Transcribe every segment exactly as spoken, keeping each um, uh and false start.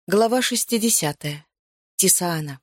Глава шестидесятая. Тисаана.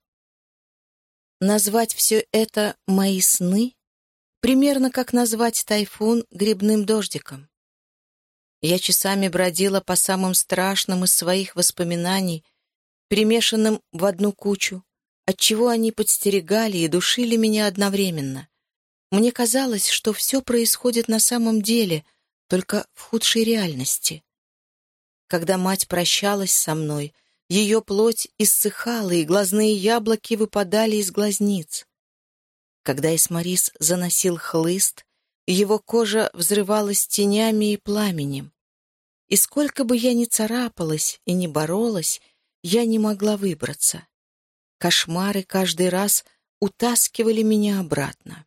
Назвать все это «мои сны» примерно как назвать тайфун грибным дождиком. Я часами бродила по самым страшным из своих воспоминаний, перемешанным в одну кучу, отчего они подстерегали и душили меня одновременно. Мне казалось, что все происходит на самом деле, только в худшей реальности. Когда мать прощалась со мной, ее плоть иссыхала, и глазные яблоки выпадали из глазниц. Когда Эсмарис заносил хлыст, его кожа взрывалась тенями и пламенем. И сколько бы я ни царапалась и ни боролась, я не могла выбраться. Кошмары каждый раз утаскивали меня обратно.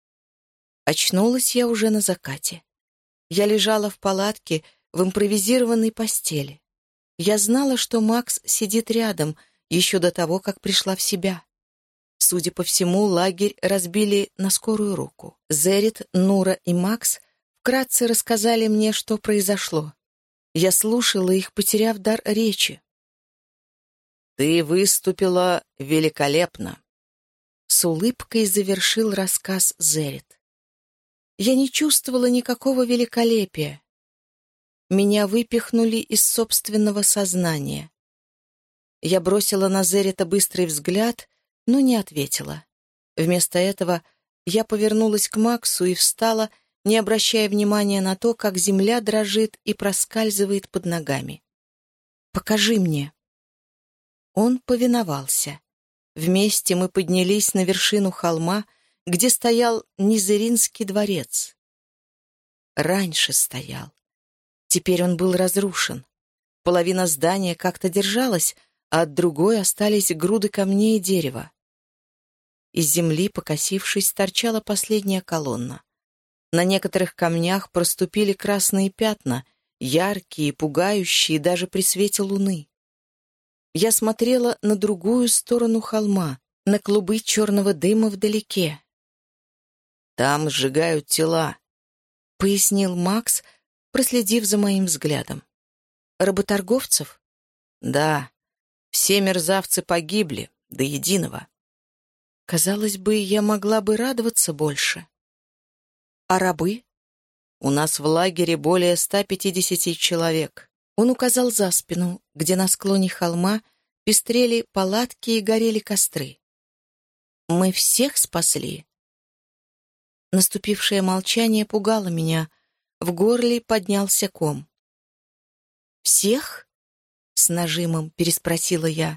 Очнулась я уже на закате. Я лежала в палатке в импровизированной постели. Я знала, что Макс сидит рядом еще до того, как пришла в себя. Судя по всему, лагерь разбили на скорую руку. Зерит, Нура и Макс вкратце рассказали мне, что произошло. Я слушала их, потеряв дар речи. «Ты выступила великолепно», — с улыбкой завершил рассказ Зерит. Я не чувствовала никакого великолепия. Меня выпихнули из собственного сознания. Я бросила на Зерита быстрый взгляд, но не ответила. Вместо этого я повернулась к Максу и встала, не обращая внимания на то, как земля дрожит и проскальзывает под ногами. «Покажи мне». Он повиновался. Вместе мы поднялись на вершину холма, где стоял Низеринский дворец. Раньше стоял. Теперь он был разрушен. Половина здания как-то держалась, а от другой остались груды камней и дерева. Из земли, покосившись, торчала последняя колонна. На некоторых камнях проступили красные пятна, яркие, пугающие даже при свете луны. Я смотрела на другую сторону холма, на клубы черного дыма вдалеке. «Там сжигают тела», — пояснил Макс, проследив за моим взглядом. «Работорговцев?» «Да, все мерзавцы погибли, до единого». Казалось бы, я могла бы радоваться больше. «А рабы?» «У нас в лагере более ста пятидесяти человек». Он указал за спину, где на склоне холма пестрели палатки и горели костры. «Мы всех спасли?» Наступившее молчание пугало меня. В горле поднялся ком. «Всех?» — с нажимом переспросила я.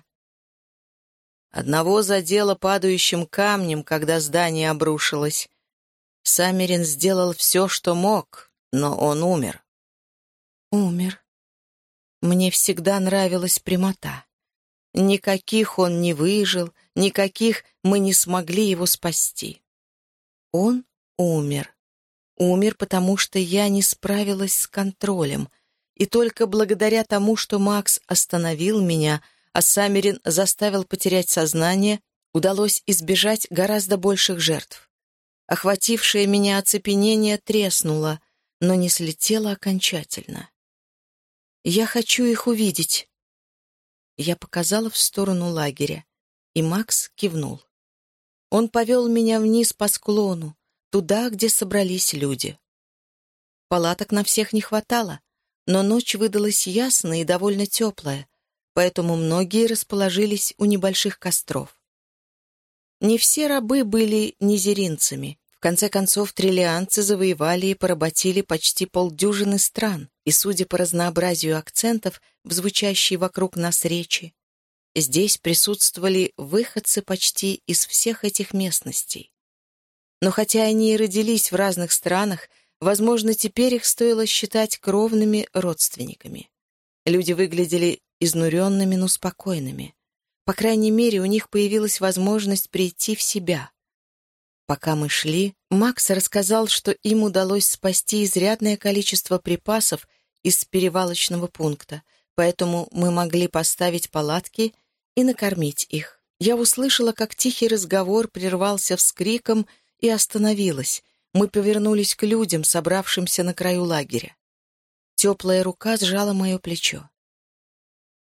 Одного задело падающим камнем, когда здание обрушилось. Саммерин сделал все, что мог, но он умер. Умер. Мне всегда нравилась прямота. Никаких он не выжил, никаких мы не смогли его спасти. Он умер. Умер, потому что я не справилась с контролем, и только благодаря тому, что Макс остановил меня, а Саммерин заставил потерять сознание, удалось избежать гораздо больших жертв. Охватившее меня оцепенение треснуло, но не слетело окончательно. «Я хочу их увидеть». Я показала в сторону лагеря, и Макс кивнул. Он повел меня вниз по склону, туда, где собрались люди. Палаток на всех не хватало, но ночь выдалась ясная и довольно теплая, поэтому многие расположились у небольших костров. Не все рабы были низеринцами. В конце концов, триллианцы завоевали и поработили почти полдюжины стран, и, судя по разнообразию акцентов в звучащей вокруг нас речи, здесь присутствовали выходцы почти из всех этих местностей. Но хотя они и родились в разных странах, возможно, теперь их стоило считать кровными родственниками. Люди выглядели изнуренными, но спокойными. По крайней мере, у них появилась возможность прийти в себя. Пока мы шли, Макс рассказал, что им удалось спасти изрядное количество припасов из перевалочного пункта, поэтому мы могли поставить палатки и накормить их. Я услышала, как тихий разговор прервался вскриком и остановилась. Мы повернулись к людям, собравшимся на краю лагеря. Теплая рука сжала мое плечо.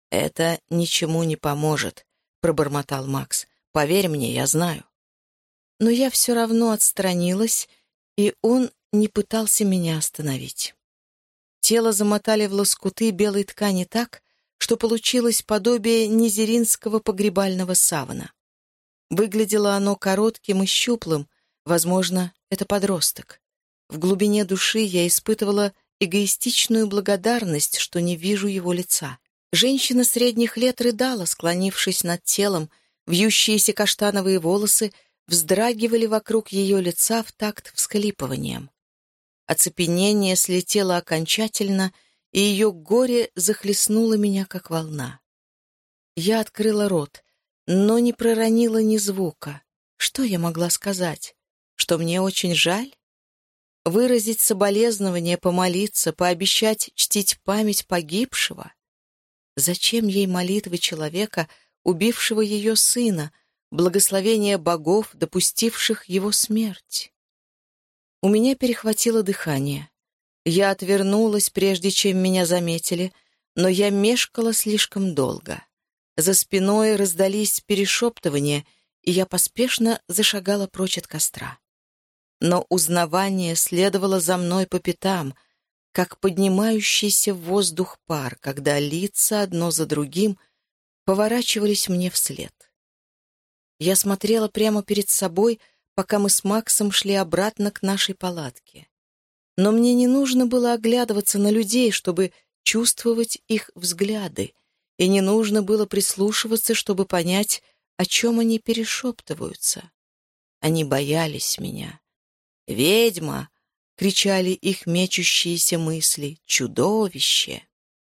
«Это ничему не поможет», — пробормотал Макс. «Поверь мне, я знаю». Но я все равно отстранилась, и он не пытался меня остановить. Тело замотали в лоскуты белой ткани так, что получилось подобие низеринского погребального савана. Выглядело оно коротким и щуплым, возможно, это подросток. В глубине души я испытывала эгоистичную благодарность, что не вижу его лица. Женщина средних лет рыдала, склонившись над телом, вьющиеся каштановые волосы вздрагивали вокруг ее лица в такт всхлипыванием. Оцепенение слетело окончательно, и ее горе захлестнуло меня, как волна. Я открыла рот, но не проронила ни звука. Что я могла сказать? Что мне очень жаль? Выразить соболезнование, помолиться, пообещать чтить память погибшего? Зачем ей молитвы человека, убившего ее сына, благословение богов, допустивших его смерть? У меня перехватило дыхание. Я отвернулась, прежде чем меня заметили, но я мешкала слишком долго. За спиной раздались перешептывания, и я поспешно зашагала прочь от костра. Но узнавание следовало за мной по пятам, как поднимающийся в воздух пар, когда лица одно за другим поворачивались мне вслед. Я смотрела прямо перед собой, пока мы с Максом шли обратно к нашей палатке. Но мне не нужно было оглядываться на людей, чтобы чувствовать их взгляды, и не нужно было прислушиваться, чтобы понять, о чем они перешептываются. Они боялись меня. «Ведьма!» — кричали их мечущиеся мысли. «Чудовище!»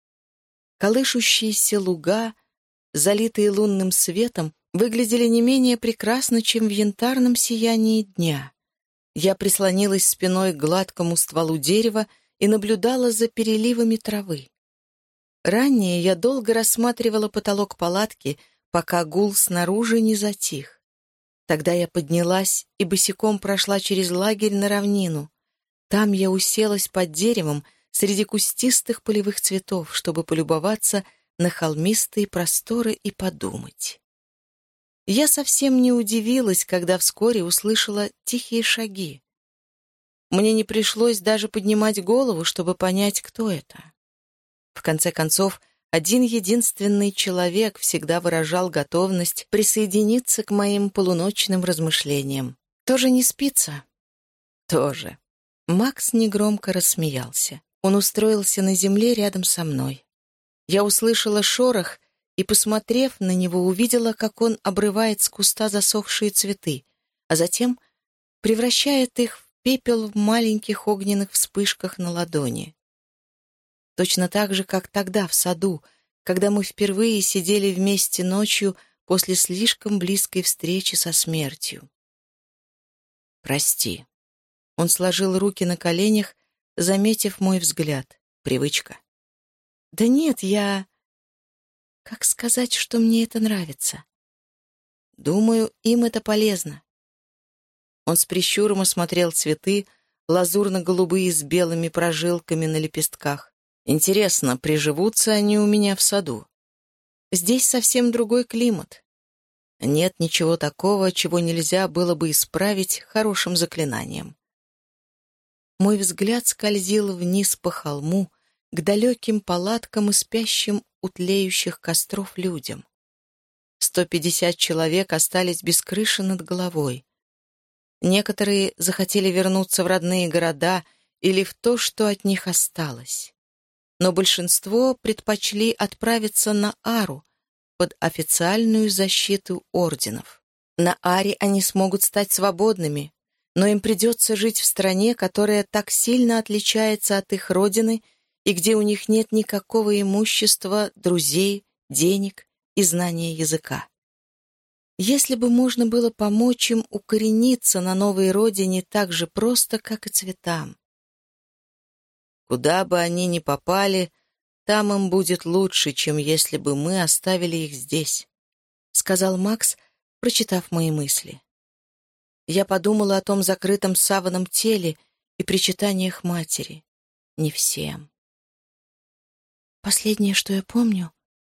Колышущиеся луга, залитые лунным светом, выглядели не менее прекрасно, чем в янтарном сиянии дня. Я прислонилась спиной к гладкому стволу дерева и наблюдала за переливами травы. Ранее я долго рассматривала потолок палатки, пока гул снаружи не затих. Тогда я поднялась и босиком прошла через лагерь на равнину. Там я уселась под деревом среди кустистых полевых цветов, чтобы полюбоваться на холмистые просторы и подумать. Я совсем не удивилась, когда вскоре услышала тихие шаги. Мне не пришлось даже поднимать голову, чтобы понять, кто это. В конце концов, один единственный человек всегда выражал готовность присоединиться к моим полуночным размышлениям. «Тоже не спится?» «Тоже». Макс негромко рассмеялся. Он устроился на земле рядом со мной. Я услышала шорох и, посмотрев на него, увидела, как он обрывает с куста засохшие цветы, а затем превращает их в пепел в маленьких огненных вспышках на ладони. Точно так же, как тогда, в саду, когда мы впервые сидели вместе ночью после слишком близкой встречи со смертью. «Прости». Он сложил руки на коленях, заметив мой взгляд. Привычка. «Да нет, я...» Как сказать, что мне это нравится? Думаю, им это полезно. Он с прищуром осмотрел цветы, лазурно-голубые с белыми прожилками на лепестках. Интересно, приживутся они у меня в саду? Здесь совсем другой климат. Нет ничего такого, чего нельзя было бы исправить хорошим заклинанием. Мой взгляд скользил вниз по холму, к далеким палаткам и спящим у тлеющих костров людям. Сто пятьдесят человек остались без крыши над головой. Некоторые захотели вернуться в родные города или в то, что от них осталось. Но большинство предпочли отправиться на Ару под официальную защиту орденов. На Аре они смогут стать свободными, но им придется жить в стране, которая так сильно отличается от их родины и где у них нет никакого имущества, друзей, денег и знания языка. Если бы можно было помочь им укорениться на новой родине так же просто, как и цветам. Куда бы они ни попали, там им будет лучше, чем если бы мы оставили их здесь, — сказал Макс, прочитав мои мысли. Я подумала о том закрытом саваном теле и причитаниях матери. Не всем. Последнее, что я помню,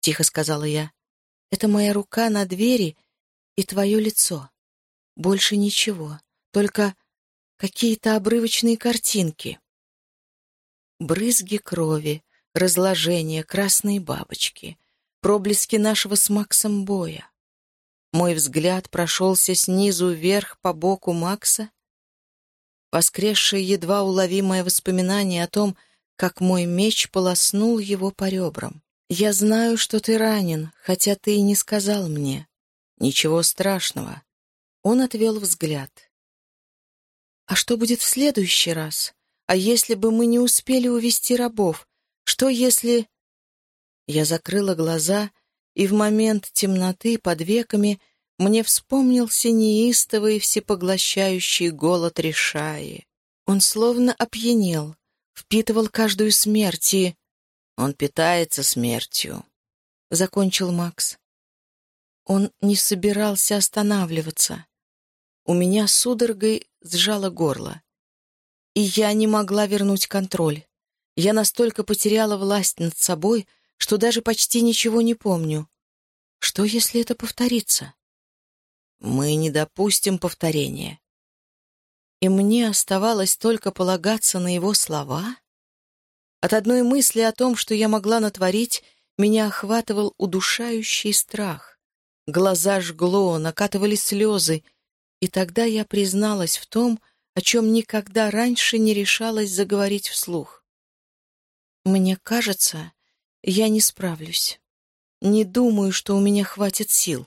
тихо сказала я. «Это моя рука на двери и твое лицо. Больше ничего, только какие-то обрывочные картинки. Брызги крови, разложение, красные бабочки, проблески нашего с Максом боя. Мой взгляд прошелся снизу вверх по боку Макса, воскресшее едва уловимое воспоминание о том, как мой меч полоснул его по ребрам. «Я знаю, что ты ранен, хотя ты и не сказал мне. Ничего страшного». Он отвел взгляд. «А что будет в следующий раз? А если бы мы не успели увести рабов? Что если...» Я закрыла глаза, и в момент темноты под веками мне вспомнился неистовый всепоглощающий голод Ришаи. Он словно опьянел, впитывал каждую смерть и... «Он питается смертью», — закончил Макс. Он не собирался останавливаться. У меня судорогой сжало горло. И я не могла вернуть контроль. Я настолько потеряла власть над собой, что даже почти ничего не помню. Что, если это повторится? Мы не допустим повторения. И мне оставалось только полагаться на его слова? От одной мысли о том, что я могла натворить, меня охватывал удушающий страх. Глаза жгло, накатывали слезы, и тогда я призналась в том, о чем никогда раньше не решалась заговорить вслух. Мне кажется, я не справлюсь. Не думаю, что у меня хватит сил.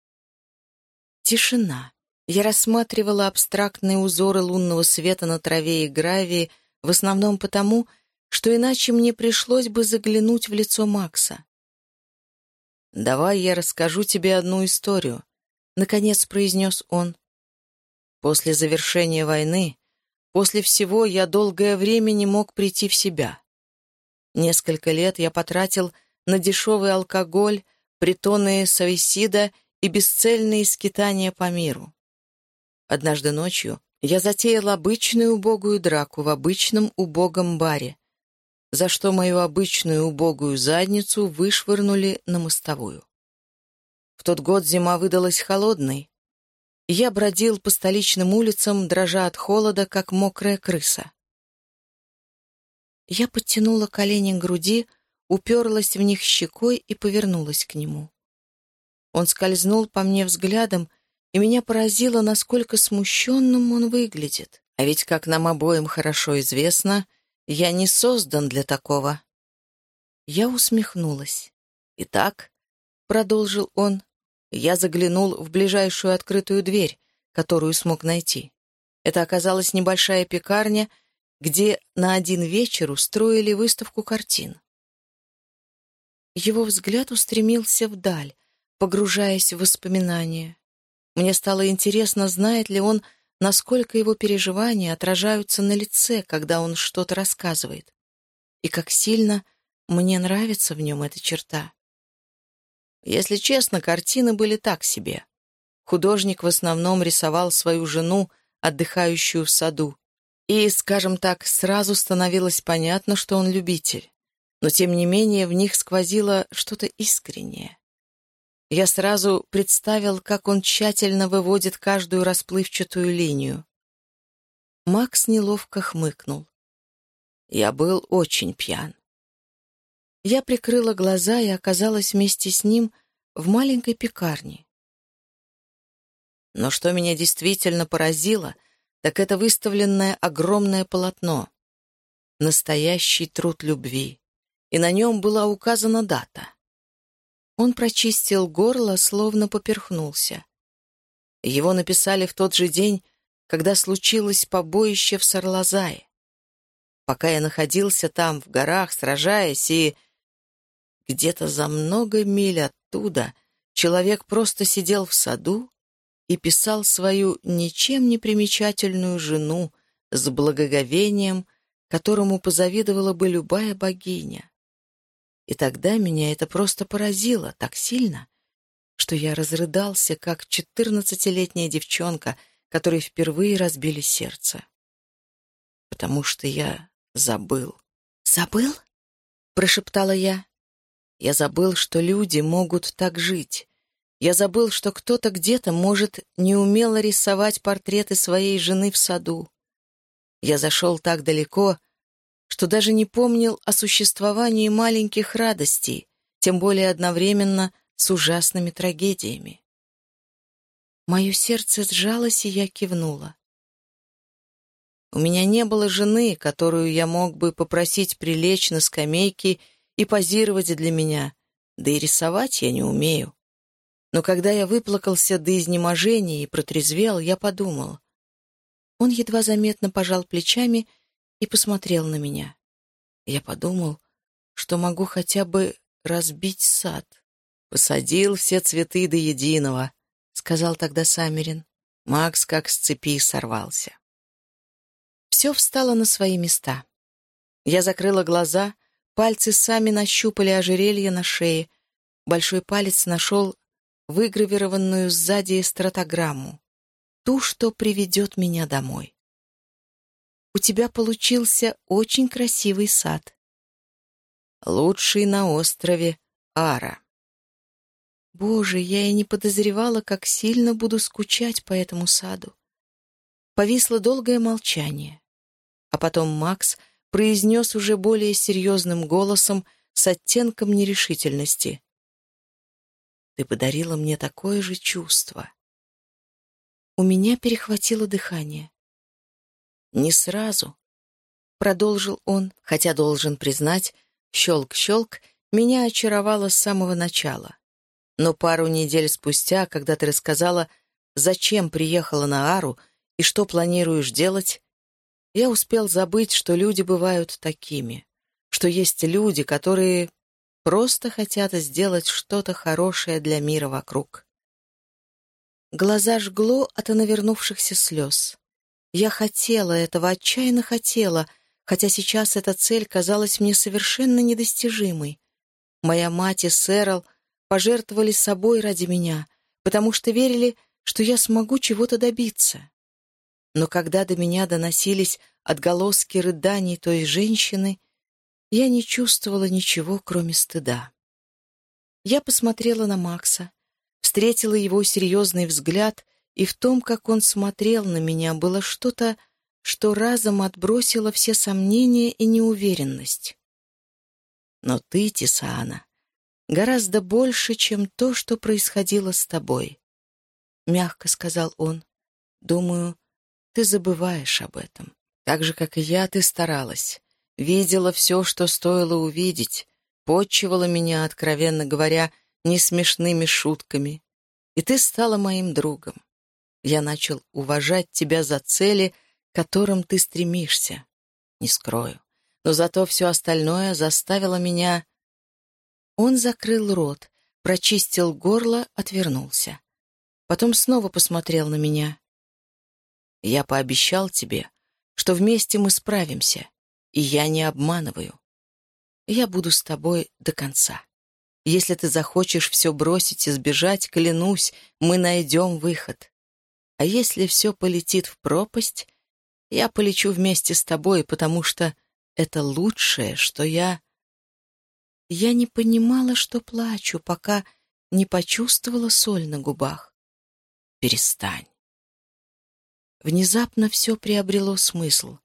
Тишина. Я рассматривала абстрактные узоры лунного света на траве и гравии, в основном потому, что иначе мне пришлось бы заглянуть в лицо Макса. «Давай я расскажу тебе одну историю», — наконец произнес он. «После завершения войны, после всего я долгое время не мог прийти в себя. Несколько лет я потратил на дешевый алкоголь, притоны суицида и бесцельные скитания по миру. Однажды ночью я затеял обычную убогую драку в обычном убогом баре, за что мою обычную убогую задницу вышвырнули на мостовую. В тот год зима выдалась холодной. Я бродил по столичным улицам, дрожа от холода, как мокрая крыса. Я подтянула колени к груди, уперлась в них щекой и повернулась к нему. Он скользнул по мне взглядом, и меня поразило, насколько смущенным он выглядит. А ведь, как нам обоим хорошо известно, я не создан для такого. Я усмехнулась. «Итак», — продолжил он, — я заглянул в ближайшую открытую дверь, которую смог найти. Это оказалась небольшая пекарня, где на один вечер устроили выставку картин. Его взгляд устремился вдаль, погружаясь в воспоминания. Мне стало интересно, знает ли он, насколько его переживания отражаются на лице, когда он что-то рассказывает, и как сильно мне нравится в нем эта черта. Если честно, картины были так себе. Художник в основном рисовал свою жену, отдыхающую в саду, и, скажем так, сразу становилось понятно, что он любитель, но тем не менее в них сквозило что-то искреннее. Я сразу представил, как он тщательно выводит каждую расплывчатую линию. Макс неловко хмыкнул. Я был очень пьян. Я прикрыла глаза и оказалась вместе с ним в маленькой пекарне. Но что меня действительно поразило, так это выставленное огромное полотно. Настоящий труд любви. И на нем была указана дата. Он прочистил горло, словно поперхнулся. Его написали в тот же день, когда случилось побоище в Сарлазае. Пока я находился там, в горах, сражаясь, и где-то за много миль оттуда человек просто сидел в саду и писал свою ничем не примечательную жену с благоговением, которому позавидовала бы любая богиня. И тогда меня это просто поразило так сильно, что я разрыдался, как четырнадцатилетняя девчонка, которой впервые разбили сердце. Потому что я забыл. «Забыл?» — прошептала я. Я забыл, что люди могут так жить. Я забыл, что кто-то где-то может неумело рисовать портреты своей жены в саду. Я зашел так далеко, что даже не помнил о существовании маленьких радостей, тем более одновременно с ужасными трагедиями. Мое сердце сжалось, и я кивнула. У меня не было жены, которую я мог бы попросить прилечь на скамейке и позировать для меня, да и рисовать я не умею. Но когда я выплакался до изнеможения и протрезвел, я подумал. Он едва заметно пожал плечами и посмотрел на меня. Я подумал, что могу хотя бы разбить сад. «Посадил все цветы до единого», — сказал тогда Саммерин. Макс как с цепи сорвался. Все встало на свои места. Я закрыла глаза, пальцы сами нащупали ожерелье на шее, большой палец нашел выгравированную сзади стратограмму, ту, что приведет меня домой. «У тебя получился очень красивый сад. Лучший на острове Ара». Боже, я и не подозревала, как сильно буду скучать по этому саду. Повисло долгое молчание. А потом Макс произнес уже более серьезным голосом с оттенком нерешительности. «Ты подарила мне такое же чувство». У меня перехватило дыхание. «Не сразу», — продолжил он, хотя, должен признать, щелк-щелк меня очаровало с самого начала. Но пару недель спустя, когда ты рассказала, зачем приехала на Ару и что планируешь делать, я успел забыть, что люди бывают такими, что есть люди, которые просто хотят сделать что-то хорошее для мира вокруг. Глаза жгло от навернувшихся слез. Я хотела этого, отчаянно хотела, хотя сейчас эта цель казалась мне совершенно недостижимой. Моя мать и Сэрл пожертвовали собой ради меня, потому что верили, что я смогу чего-то добиться. Но когда до меня доносились отголоски рыданий той женщины, я не чувствовала ничего, кроме стыда. Я посмотрела на Макса, встретила его серьезный взгляд, и в том, как он смотрел на меня, было что-то, что разом отбросило все сомнения и неуверенность. «Но ты, Тисаана, гораздо больше, чем то, что происходило с тобой», — мягко сказал он. «Думаю, ты забываешь об этом. Так же, как и я, ты старалась. Видела все, что стоило увидеть, подчивала меня, откровенно говоря, несмешными шутками. И ты стала моим другом. Я начал уважать тебя за цели, к которым ты стремишься. Не скрою. Но зато все остальное заставило меня...» Он закрыл рот, прочистил горло, отвернулся. Потом снова посмотрел на меня. «Я пообещал тебе, что вместе мы справимся, и я не обманываю. Я буду с тобой до конца. Если ты захочешь все бросить и сбежать, клянусь, мы найдем выход. А если все полетит в пропасть, я полечу вместе с тобой, потому что это лучшее, что я...» Я не понимала, что плачу, пока не почувствовала соль на губах. «Перестань». Внезапно все приобрело смысл.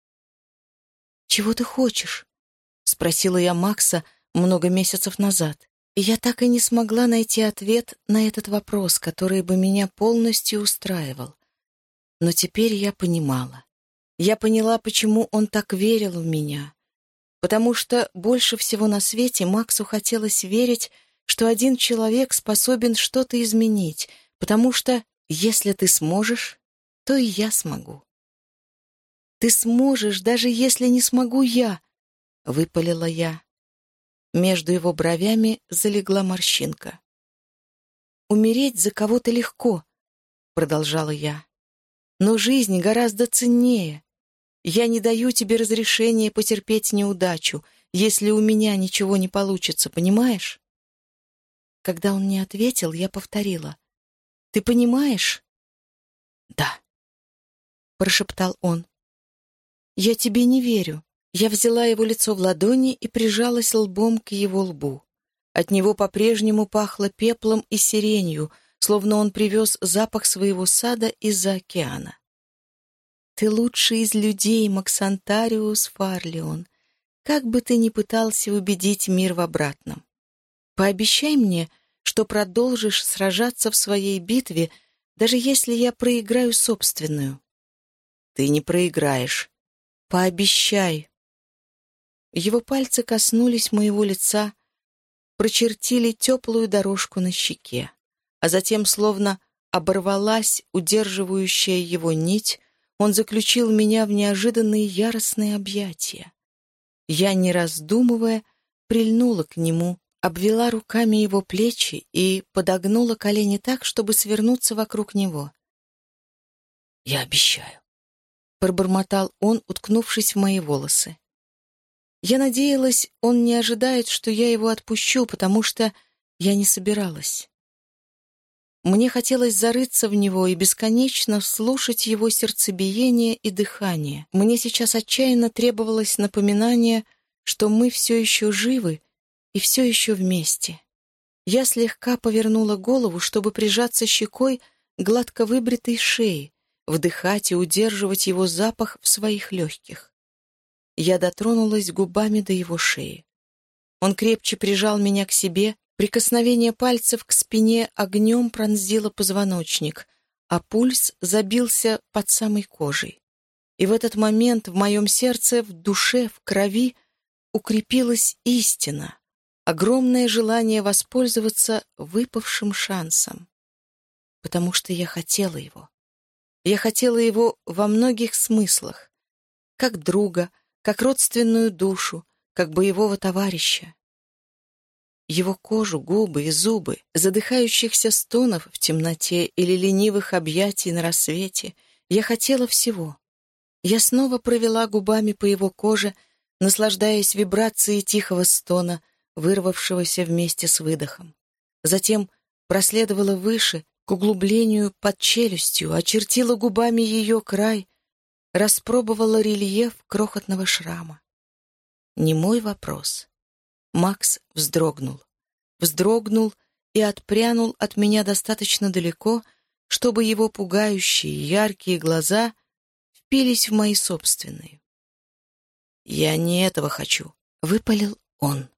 «Чего ты хочешь?» — спросила я Макса много месяцев назад. И я так и не смогла найти ответ на этот вопрос, который бы меня полностью устраивал. Но теперь я понимала. Я поняла, почему он так верил в меня. Потому что больше всего на свете Максу хотелось верить, что один человек способен что-то изменить, потому что, если ты сможешь, то и я смогу. «Ты сможешь, даже если не смогу я», — выпалила я. Между его бровями залегла морщинка. «Умереть за кого-то легко», — продолжала я. «Но жизнь гораздо ценнее. Я не даю тебе разрешения потерпеть неудачу, если у меня ничего не получится, понимаешь?» Когда он не ответил, я повторила. «Ты понимаешь?» «Да», — прошептал он. «Я тебе не верю». Я взяла его лицо в ладони и прижалась лбом к его лбу. От него по-прежнему пахло пеплом и сиренью, словно он привез запах своего сада из-за океана. «Ты лучший из людей, Максантариус Фарлион, как бы ты ни пытался убедить мир в обратном. Пообещай мне, что продолжишь сражаться в своей битве, даже если я проиграю собственную». «Ты не проиграешь. Пообещай». Его пальцы коснулись моего лица, прочертили теплую дорожку на щеке, а затем, словно оборвалась удерживающая его нить, он заключил меня в неожиданные яростные объятия. Я, не раздумывая, прильнула к нему, обвела руками его плечи и подогнула колени так, чтобы свернуться вокруг него. «Я обещаю», — пробормотал он, уткнувшись в мои волосы. Я надеялась, он не ожидает, что я его отпущу, потому что я не собиралась. Мне хотелось зарыться в него и бесконечно слушать его сердцебиение и дыхание. Мне сейчас отчаянно требовалось напоминание, что мы все еще живы и все еще вместе. Я слегка повернула голову, чтобы прижаться щекой к гладко выбритой шее, вдыхать и удерживать его запах в своих легких. Я дотронулась губами до его шеи. Он крепче прижал меня к себе, прикосновение пальцев к спине огнем пронзило позвоночник, а пульс забился под самой кожей. И в этот момент в моем сердце, в душе, в крови укрепилась истина, огромное желание воспользоваться выпавшим шансом. Потому что я хотела его. Я хотела его во многих смыслах. Как друга, как родственную душу, как боевого товарища. Его кожу, губы и зубы, задыхающихся стонов в темноте или ленивых объятий на рассвете, я хотела всего. Я снова провела губами по его коже, наслаждаясь вибрацией тихого стона, вырвавшегося вместе с выдохом. Затем проследовала выше, к углублению под челюстью, очертила губами ее край, распробовала рельеф крохотного шрама. Не мой вопрос. Макс вздрогнул. Вздрогнул и отпрянул от меня достаточно далеко, чтобы его пугающие яркие глаза впились в мои собственные. «Я не этого хочу», — выпалил он.